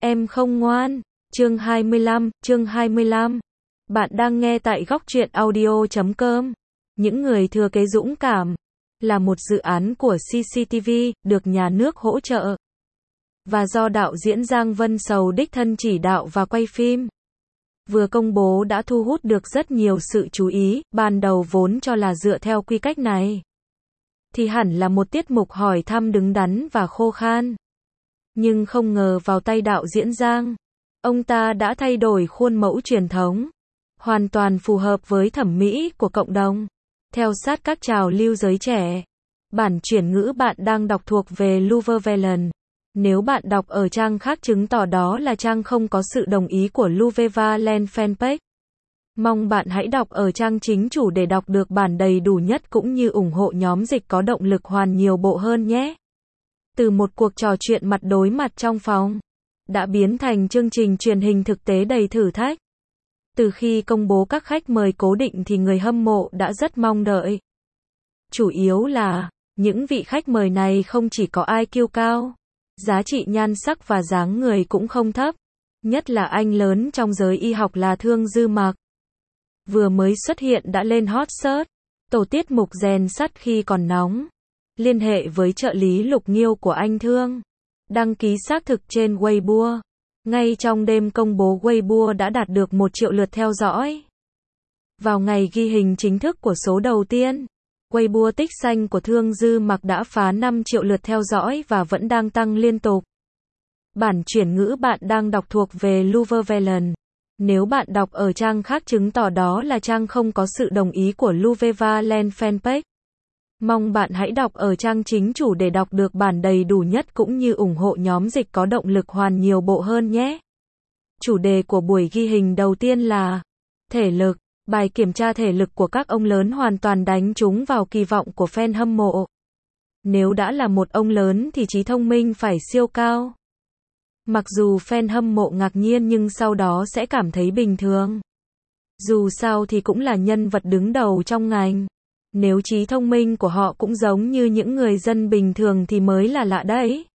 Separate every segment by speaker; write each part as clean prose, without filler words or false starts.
Speaker 1: Em không ngoan. Chương 25. Bạn đang nghe tại góc truyện audio.com. Những người thừa kế dũng cảm là một dự án của CCTV, được nhà nước hỗ trợ và do đạo diễn Giang Vân Sầu đích thân chỉ đạo và quay phim. Vừa công bố đã thu hút được rất nhiều sự chú ý, ban đầu vốn cho là dựa theo quy cách này thì hẳn là một tiết mục hỏi thăm đứng đắn và khô khan. Nhưng không ngờ vào tay đạo diễn Giang, ông ta đã thay đổi khuôn mẫu truyền thống, hoàn toàn phù hợp với thẩm mỹ của cộng đồng, theo sát các trào lưu giới trẻ. Bản chuyển ngữ bạn đang đọc thuộc về Louvre Velen. Nếu bạn đọc ở trang khác chứng tỏ đó là trang không có sự đồng ý của Louvre Valen fanpage. Mong bạn hãy đọc ở trang chính chủ để đọc được bản đầy đủ nhất cũng như ủng hộ nhóm dịch có động lực hoàn nhiều bộ hơn nhé. Từ một cuộc trò chuyện mặt đối mặt trong phòng, đã biến thành chương trình truyền hình thực tế đầy thử thách. Từ khi công bố các khách mời cố định thì người hâm mộ đã rất mong đợi. Chủ yếu là, những vị khách mời này không chỉ có IQ cao, giá trị nhan sắc và dáng người cũng không thấp. Nhất là anh lớn trong giới y học là Thương Dư Mạc. Vừa mới xuất hiện đã lên hot search, tổ tiết mục rèn sắt khi còn nóng. Liên hệ với trợ lý Lục Nghiêu của anh Thương. Đăng ký xác thực trên Weibo. Ngay trong đêm công bố Weibo đã đạt được 1 triệu lượt theo dõi. Vào ngày ghi hình chính thức của số đầu tiên, Weibo tích xanh của Thương Dư Mạc đã phá 5 triệu lượt theo dõi và vẫn đang tăng liên tục. Bản chuyển ngữ bạn đang đọc thuộc về Louvre Velen. Nếu bạn đọc ở trang khác chứng tỏ đó là trang không có sự đồng ý của Louvre Valen fanpage. Mong bạn hãy đọc ở trang chính chủ để đọc được bản đầy đủ nhất cũng như ủng hộ nhóm dịch có động lực hoàn nhiều bộ hơn nhé. Chủ đề của buổi ghi hình đầu tiên là thể lực. Bài kiểm tra thể lực của các ông lớn hoàn toàn đánh trúng vào kỳ vọng của fan hâm mộ. Nếu đã là một ông lớn thì trí thông minh phải siêu cao. Mặc dù fan hâm mộ ngạc nhiên nhưng sau đó sẽ cảm thấy bình thường. Dù sao thì cũng là nhân vật đứng đầu trong ngành. Nếu trí thông minh của họ cũng giống như những người dân bình thường thì mới là lạ đấy.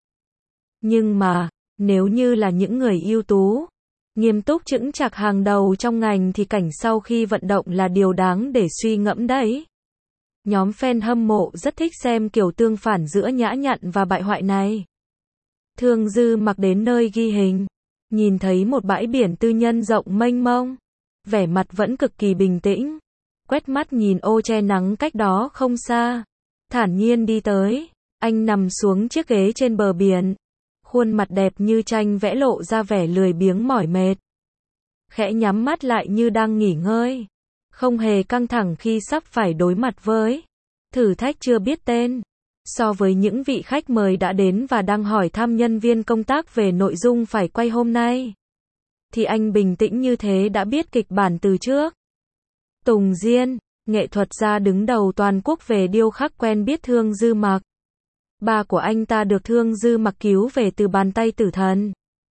Speaker 1: Nhưng mà, nếu như là những người ưu tú, nghiêm túc chững chạc hàng đầu trong ngành thì cảnh sau khi vận động là điều đáng để suy ngẫm đấy. Nhóm fan hâm mộ rất thích xem kiểu tương phản giữa nhã nhặn và bại hoại này. Thương Dư Mạc đến nơi ghi hình, nhìn thấy một bãi biển tư nhân rộng mênh mông, vẻ mặt vẫn cực kỳ bình tĩnh. Quét mắt nhìn ô che nắng cách đó không xa, thản nhiên đi tới. Anh nằm xuống chiếc ghế trên bờ biển, khuôn mặt đẹp như tranh vẽ lộ ra vẻ lười biếng mỏi mệt. Khẽ nhắm mắt lại như đang nghỉ ngơi, không hề căng thẳng khi sắp phải đối mặt với thử thách chưa biết tên. So với những vị khách mời đã đến và đang hỏi thăm nhân viên công tác về nội dung phải quay hôm nay, thì anh bình tĩnh như thế đã biết kịch bản từ trước. Tùng Diên, nghệ thuật gia đứng đầu toàn quốc về điêu khắc quen biết Thương Dư Mạc. Ba của anh ta được Thương Dư Mạc cứu về từ bàn tay tử thần.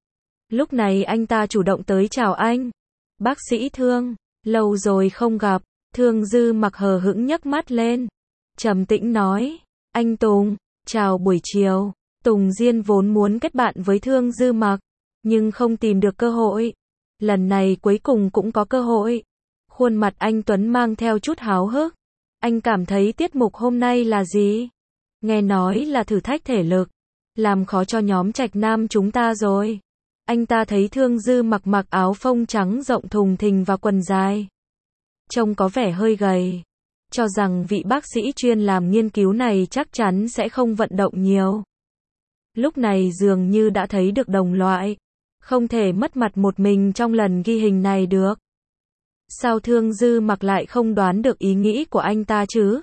Speaker 1: Lúc này anh ta chủ động tới chào anh. Bác sĩ Thương, lâu rồi không gặp. Thương Dư Mạc hờ hững nhấc mắt lên, trầm tĩnh nói, anh Tùng, chào buổi chiều. Tùng Diên vốn muốn kết bạn với Thương Dư Mạc, nhưng không tìm được cơ hội. Lần này cuối cùng cũng có cơ hội. Khuôn mặt anh Tuấn mang theo chút háo hức. Anh cảm thấy tiết mục hôm nay là gì? Nghe nói là thử thách thể lực. Làm khó cho nhóm Trạch Nam chúng ta rồi. Anh ta thấy Thương Dư Mạc mặc áo phông trắng rộng thùng thình và quần dài. Trông có vẻ hơi gầy. Cho rằng vị bác sĩ chuyên làm nghiên cứu này chắc chắn sẽ không vận động nhiều. Lúc này dường như đã thấy được đồng loại. Không thể mất mặt một mình trong lần ghi hình này được. Sao Thương Dư Mạc lại không đoán được ý nghĩ của anh ta chứ?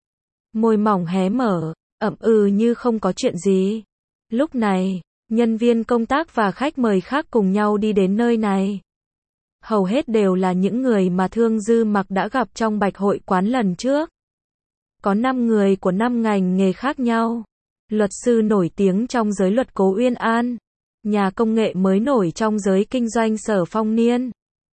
Speaker 1: Môi mỏng hé mở, ậm ừ như không có chuyện gì. Lúc này, nhân viên công tác và khách mời khác cùng nhau đi đến nơi này. Hầu hết đều là những người mà Thương Dư Mạc đã gặp trong Bạch Hội Quán lần trước. Có 5 người của 5 ngành nghề khác nhau. Luật sư nổi tiếng trong giới luật Cố Uyên An. Nhà công nghệ mới nổi trong giới kinh doanh Sở Phong Niên.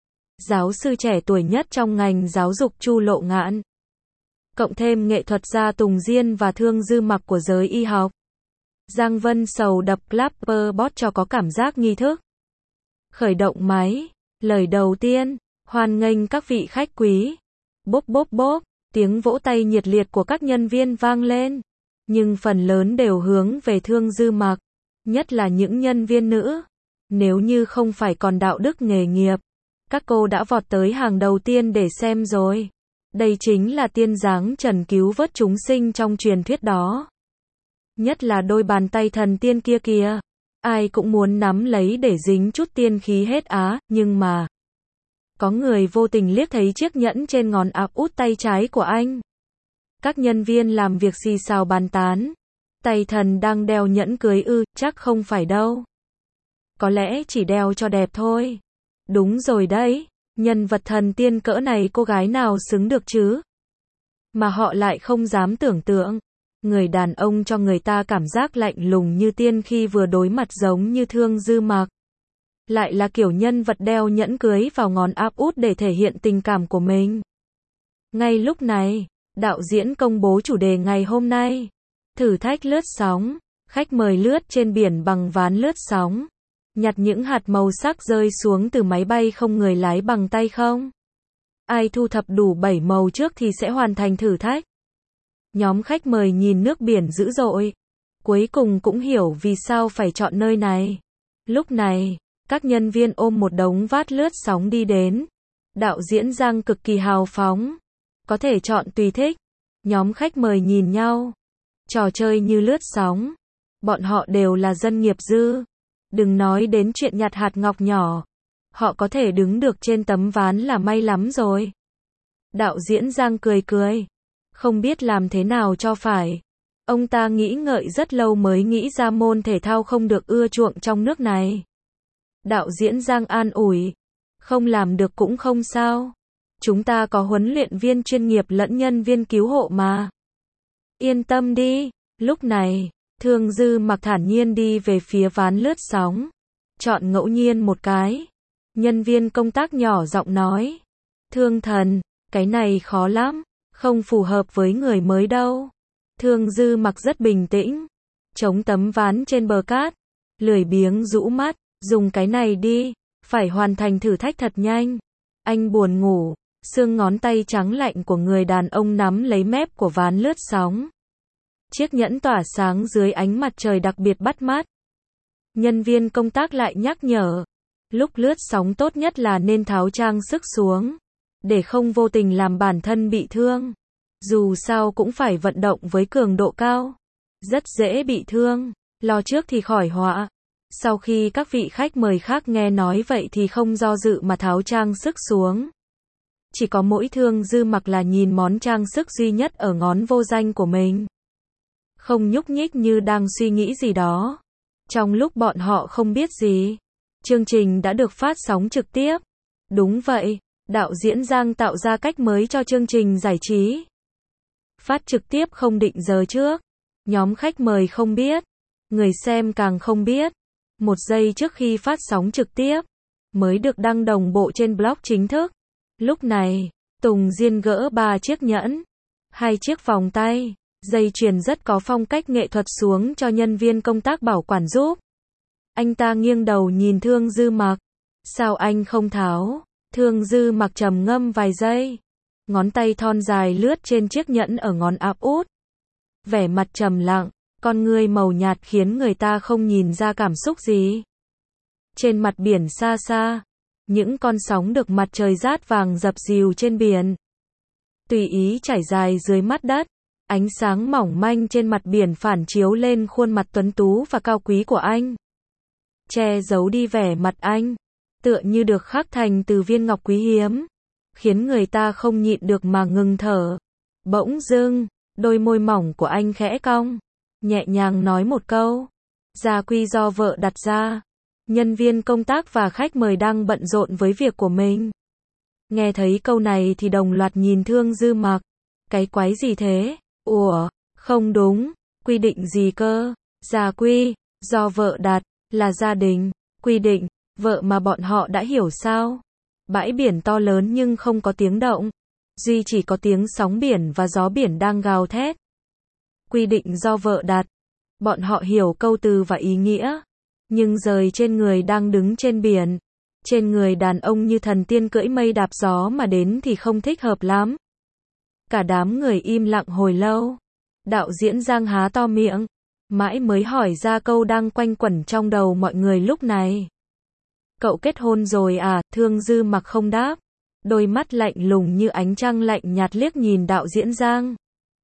Speaker 1: Giáo sư trẻ tuổi nhất trong ngành giáo dục Chu Lộ Ngạn. Cộng thêm nghệ thuật gia Tùng Diên và Thương Dư Mạc của giới y học. Giang Vân Sầu đập clapper bot cho có cảm giác nghi thức. Khởi động máy. Lời đầu tiên, hoan nghênh các vị khách quý. Bốp bốp bốp, tiếng vỗ tay nhiệt liệt của các nhân viên vang lên. Nhưng phần lớn đều hướng về Thương Dư Mặc, nhất là những nhân viên nữ. Nếu như không phải còn đạo đức nghề nghiệp, các cô đã vọt tới hàng đầu tiên để xem rồi. Đây chính là tiên dáng trần cứu vớt chúng sinh trong truyền thuyết đó. Nhất là đôi bàn tay thần tiên kia kìa. Ai cũng muốn nắm lấy để dính chút tiên khí hết á, nhưng mà có người vô tình liếc thấy chiếc nhẫn trên ngón áp út tay trái của anh. Các nhân viên làm việc xì xào bàn tán. Tay thần đang đeo nhẫn cưới ư, chắc không phải đâu. Có lẽ chỉ đeo cho đẹp thôi. Đúng rồi đấy, nhân vật thần tiên cỡ này cô gái nào xứng được chứ? Mà họ lại không dám tưởng tượng. Người đàn ông cho người ta cảm giác lạnh lùng như tiên khi vừa đối mặt giống như Thương Dư Mặc. Lại là kiểu nhân vật đeo nhẫn cưới vào ngón áp út để thể hiện tình cảm của mình. Ngay lúc này, đạo diễn công bố chủ đề ngày hôm nay. Thử thách lướt sóng. Khách mời lướt trên biển bằng ván lướt sóng. Nhặt những hạt màu sắc rơi xuống từ máy bay không người lái bằng tay không? Ai thu thập đủ 7 màu trước thì sẽ hoàn thành thử thách. Nhóm khách mời nhìn nước biển dữ dội. Cuối cùng cũng hiểu vì sao phải chọn nơi này. Lúc này, các nhân viên ôm một đống vát lướt sóng đi đến. Đạo diễn Giang cực kỳ hào phóng. Có thể chọn tùy thích. Nhóm khách mời nhìn nhau. Trò chơi như lướt sóng. Bọn họ đều là dân nghiệp dư. Đừng nói đến chuyện nhặt hạt ngọc nhỏ. Họ có thể đứng được trên tấm ván là may lắm rồi. Đạo diễn Giang cười cười. Không biết làm thế nào cho phải. Ông ta nghĩ ngợi rất lâu mới nghĩ ra môn thể thao không được ưa chuộng trong nước này. Đạo diễn Giang an ủi. Không làm được cũng không sao. Chúng ta có huấn luyện viên chuyên nghiệp lẫn nhân viên cứu hộ mà. Yên tâm đi. Lúc này, Thương Dư Mặc thản nhiên đi về phía ván lướt sóng. Chọn ngẫu nhiên một cái. Nhân viên công tác nhỏ giọng nói. Thương thần, cái này khó lắm. Không phù hợp với người mới đâu. Thương Dư Mặc rất bình tĩnh. Chống tấm ván trên bờ cát. Lười biếng rũ mắt. Dùng cái này đi. Phải hoàn thành thử thách thật nhanh. Anh buồn ngủ. Xương ngón tay trắng lạnh của người đàn ông nắm lấy mép của ván lướt sóng. Chiếc nhẫn tỏa sáng dưới ánh mặt trời đặc biệt bắt mắt. Nhân viên công tác lại nhắc nhở. Lúc lướt sóng tốt nhất là nên tháo trang sức xuống. Để không vô tình làm bản thân bị thương. Dù sao cũng phải vận động với cường độ cao. Rất dễ bị thương. Lo trước thì khỏi họa. Sau khi các vị khách mời khác nghe nói vậy thì không do dự mà tháo trang sức xuống. Chỉ có mỗi Thương Dư Mặc là nhìn món trang sức duy nhất ở ngón vô danh của mình. Không nhúc nhích như đang suy nghĩ gì đó. Trong lúc bọn họ không biết gì, chương trình đã được phát sóng trực tiếp. Đúng vậy, đạo diễn Giang tạo ra cách mới cho chương trình giải trí. Phát trực tiếp không định giờ trước. Nhóm khách mời không biết. Người xem càng không biết. Một giây trước khi phát sóng trực tiếp, mới được đăng đồng bộ trên blog chính thức. Lúc này, Tùng Diên gỡ 3 chiếc nhẫn, 2 chiếc vòng tay, dây chuyền rất có phong cách nghệ thuật xuống cho nhân viên công tác bảo quản giúp. Anh ta nghiêng đầu nhìn Thương Dư Mặc. Sao anh không tháo? Thương Dư Mặc trầm ngâm vài giây. Ngón tay thon dài lướt trên chiếc nhẫn ở ngón áp út. Vẻ mặt trầm lặng, con ngươi màu nhạt khiến người ta không nhìn ra cảm xúc gì. Trên mặt biển xa xa, những con sóng được mặt trời rát vàng dập dìu trên biển. Tùy ý trải dài dưới mắt đất. Ánh sáng mỏng manh trên mặt biển phản chiếu lên khuôn mặt tuấn tú và cao quý của anh. Che giấu đi vẻ mặt anh. Tựa như được khắc thành từ viên ngọc quý hiếm. Khiến người ta không nhịn được mà ngừng thở. Bỗng dưng, đôi môi mỏng của anh khẽ cong. Nhẹ nhàng nói một câu. Gia quy do vợ đặt ra. Nhân viên công tác và khách mời đang bận rộn với việc của mình. Nghe thấy câu này thì đồng loạt nhìn Thương Dư Mặc. Cái quái gì thế? Ủa, không đúng. Quy định gì cơ? Gia quy, do vợ đặt, là gia đình. Quy định, vợ mà bọn họ đã hiểu sao? Bãi biển to lớn nhưng không có tiếng động. Duy chỉ có tiếng sóng biển và gió biển đang gào thét. Quy định do vợ đặt. Bọn họ hiểu câu từ và ý nghĩa. Nhưng rời trên người đang đứng trên biển. Trên người đàn ông như thần tiên cưỡi mây đạp gió mà đến thì không thích hợp lắm. Cả đám người im lặng hồi lâu. Đạo diễn Giang há to miệng, mãi mới hỏi ra câu đang quanh quẩn trong đầu mọi người lúc này. Cậu kết hôn rồi à? Thương Dư Mặc không đáp. Đôi mắt lạnh lùng như ánh trăng lạnh nhạt liếc nhìn đạo diễn Giang.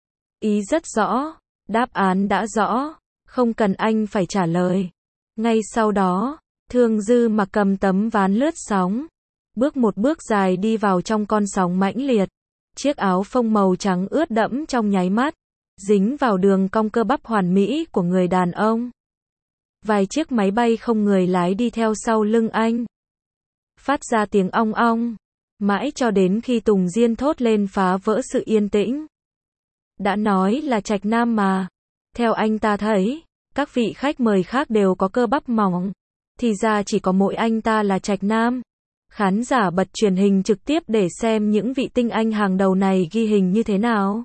Speaker 1: Ý rất rõ, đáp án đã rõ, không cần anh phải trả lời. Ngay sau đó, Thương Dư Mặc cầm tấm ván lướt sóng, bước một bước dài đi vào trong con sóng mãnh liệt. Chiếc áo phông màu trắng ướt đẫm trong nháy mắt, dính vào đường cong cơ bắp hoàn mỹ của người đàn ông. Vài chiếc máy bay không người lái đi theo sau lưng anh, phát ra tiếng ong ong, mãi cho đến khi Tùng Diên thốt lên phá vỡ sự yên tĩnh. Đã nói là trạch nam mà. Theo anh ta thấy, các vị khách mời khác đều có cơ bắp mỏng, thì ra chỉ có mỗi anh ta là trạch nam. Khán giả bật truyền hình trực tiếp để xem những vị tinh anh hàng đầu này ghi hình như thế nào.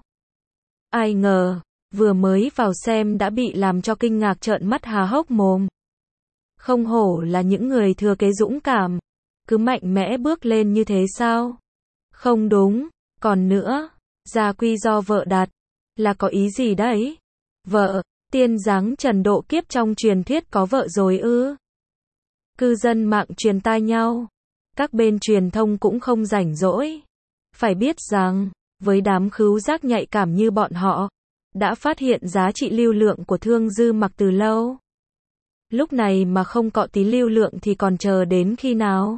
Speaker 1: Ai ngờ, vừa mới vào xem đã bị làm cho kinh ngạc trợn mắt há hốc mồm. Không hổ là những người thừa kế dũng cảm, cứ mạnh mẽ bước lên như thế sao? Không đúng, còn nữa, gia quy do vợ đặt, là có ý gì đấy? Vợ, tiên dáng Trần Độ Kiếp trong truyền thuyết có vợ rồi ư? Cư dân mạng truyền tai nhau, các bên truyền thông cũng không rảnh rỗi. Phải biết rằng, với đám khứu giác nhạy cảm như bọn họ, đã phát hiện giá trị lưu lượng của Thương Dư Mặc từ lâu. Lúc này mà không cọ tí lưu lượng thì còn chờ đến khi nào?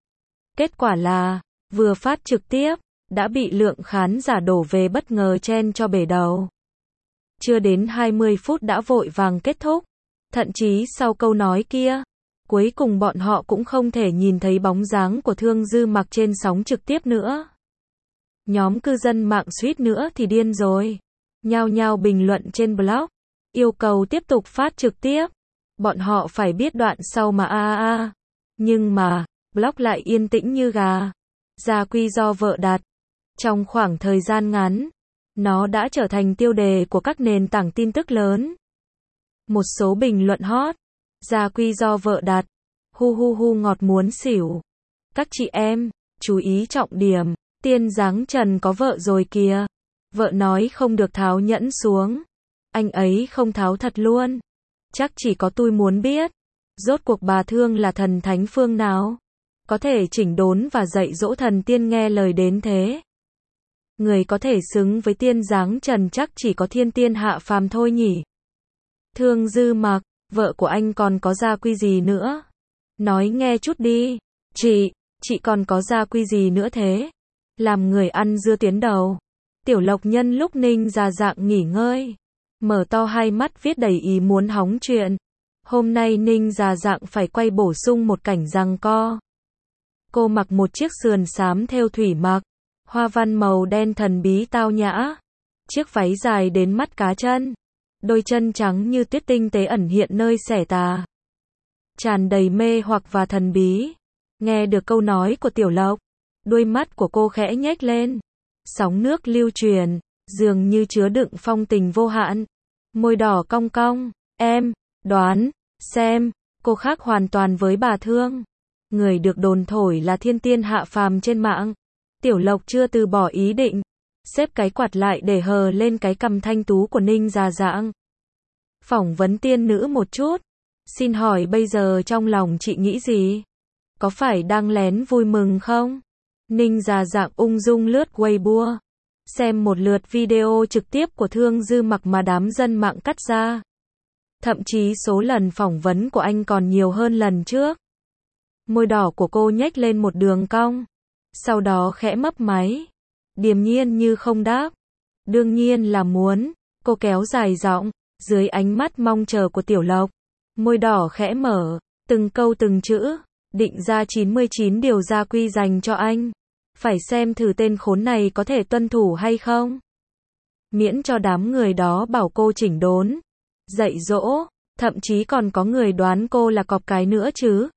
Speaker 1: Kết quả là, vừa phát trực tiếp, đã bị lượng khán giả đổ về bất ngờ chen cho bể đầu. Chưa đến 20 phút đã vội vàng kết thúc. Thậm chí sau câu nói kia, cuối cùng bọn họ cũng không thể nhìn thấy bóng dáng của Thương Dư Mặc trên sóng trực tiếp nữa. Nhóm cư dân mạng suýt nữa thì điên rồi. Nhao nhao bình luận trên blog, yêu cầu tiếp tục phát trực tiếp. Bọn họ phải biết đoạn sau mà Nhưng mà, blog lại yên tĩnh như gà. Gia quy do vợ đặt. Trong khoảng thời gian ngắn, nó đã trở thành tiêu đề của các nền tảng tin tức lớn. Một số bình luận hot, gia quy do vợ đặt. Hu hu hu ngọt muốn xỉu. Các chị em, chú ý trọng điểm, tiên dáng Trần có vợ rồi kìa. Vợ nói không được tháo nhẫn xuống. Anh ấy không tháo thật luôn. Chắc chỉ có tôi muốn biết. Rốt cuộc bà Thương là thần thánh phương nào? Có thể chỉnh đốn và dạy dỗ thần tiên nghe lời đến thế. Người có thể xứng với tiên dáng Trần chắc chỉ có thiên tiên hạ phàm thôi nhỉ. Thương Dư Mặc, vợ của anh còn có gia quy gì nữa? Nói nghe chút đi. Chị còn có gia quy gì nữa thế? Làm người ăn dưa tiến đầu. Tiểu Lộc nhân lúc Ninh Già Dạng nghỉ ngơi, mở to hai mắt viết đầy ý muốn hóng chuyện. Hôm nay Ninh Già Dạng phải quay bổ sung một cảnh giằng co. Cô mặc một chiếc sườn xám thêu thủy mặc, hoa văn màu đen thần bí tao nhã. Chiếc váy dài đến mắt cá chân. Đôi chân trắng như tuyết tinh tế ẩn hiện nơi xẻ tà. Tràn đầy mê hoặc và thần bí. Nghe được câu nói của Tiểu Lộc, đôi mắt của cô khẽ nhếch lên. Sóng nước lưu truyền, dường như chứa đựng phong tình vô hạn. Môi đỏ cong cong, em, đoán, xem, cô khác hoàn toàn với bà Thương. Người được đồn thổi là thiên tiên hạ phàm trên mạng. Tiểu Lộc chưa từ bỏ ý định, xếp cái quạt lại để hờ lên cái cằm thanh tú của Ninh Già Dạng. Phỏng vấn tiên nữ một chút. Xin hỏi bây giờ trong lòng chị nghĩ gì? Có phải đang lén vui mừng không? Ninh Già Dạng ung dung lướt Weibo, xem một lượt video trực tiếp của Thương Dư Mặc mà đám dân mạng cắt ra. Thậm chí số lần phỏng vấn của anh còn nhiều hơn lần trước. Môi đỏ của cô nhếch lên một đường cong, sau đó khẽ mấp máy, điềm nhiên như không đáp. Đương nhiên là muốn, cô kéo dài giọng, dưới ánh mắt mong chờ của Tiểu Lộc. Môi đỏ khẽ mở, từng câu từng chữ, định ra 99 điều gia quy dành cho anh. Phải xem thử tên khốn này có thể tuân thủ hay không. Miễn cho đám người đó bảo cô chỉnh đốn, dạy dỗ, thậm chí còn có người đoán cô là cọp cái nữa chứ.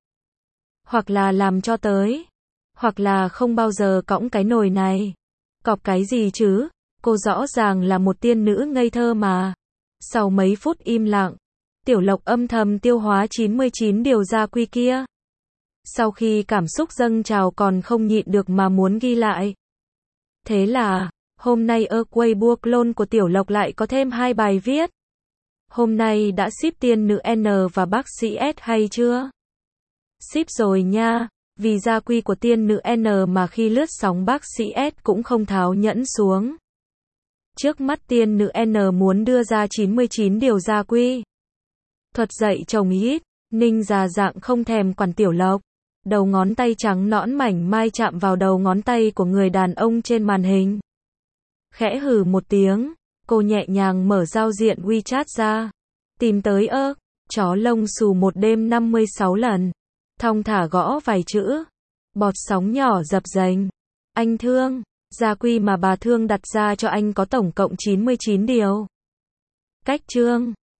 Speaker 1: Hoặc là làm cho tới, hoặc là không bao giờ cõng cái nồi này. Cọp cái gì chứ, cô rõ ràng là một tiên nữ ngây thơ mà. Sau mấy phút im lặng, Tiểu Lộc âm thầm tiêu hóa 99 điều gia quy kia. Sau khi cảm xúc dâng trào còn không nhịn được mà muốn ghi lại. Thế là, hôm nay ở Weibo clone của Tiểu Lộc lại có thêm 2 bài viết. Hôm nay đã ship tiên nữ N và bác sĩ S hay chưa? Ship rồi nha, vì gia quy của tiên nữ N mà khi lướt sóng bác sĩ S cũng không tháo nhẫn xuống. Trước mắt tiên nữ N muốn đưa ra 99 điều gia quy. Thuật dạy chồng hít, Ninh già dạng không thèm quản Tiểu Lộc. Đầu ngón tay trắng nõn mảnh mai chạm vào đầu ngón tay của người đàn ông trên màn hình. Khẽ hừ một tiếng, cô nhẹ nhàng mở giao diện WeChat ra. Tìm tới chó lông xù một đêm 56 lần. Thong thả gõ vài chữ. Bọt sóng nhỏ dập dềnh. Anh Thương, gia quy mà bà Thương đặt ra cho anh có tổng cộng 99 điều. Cách chương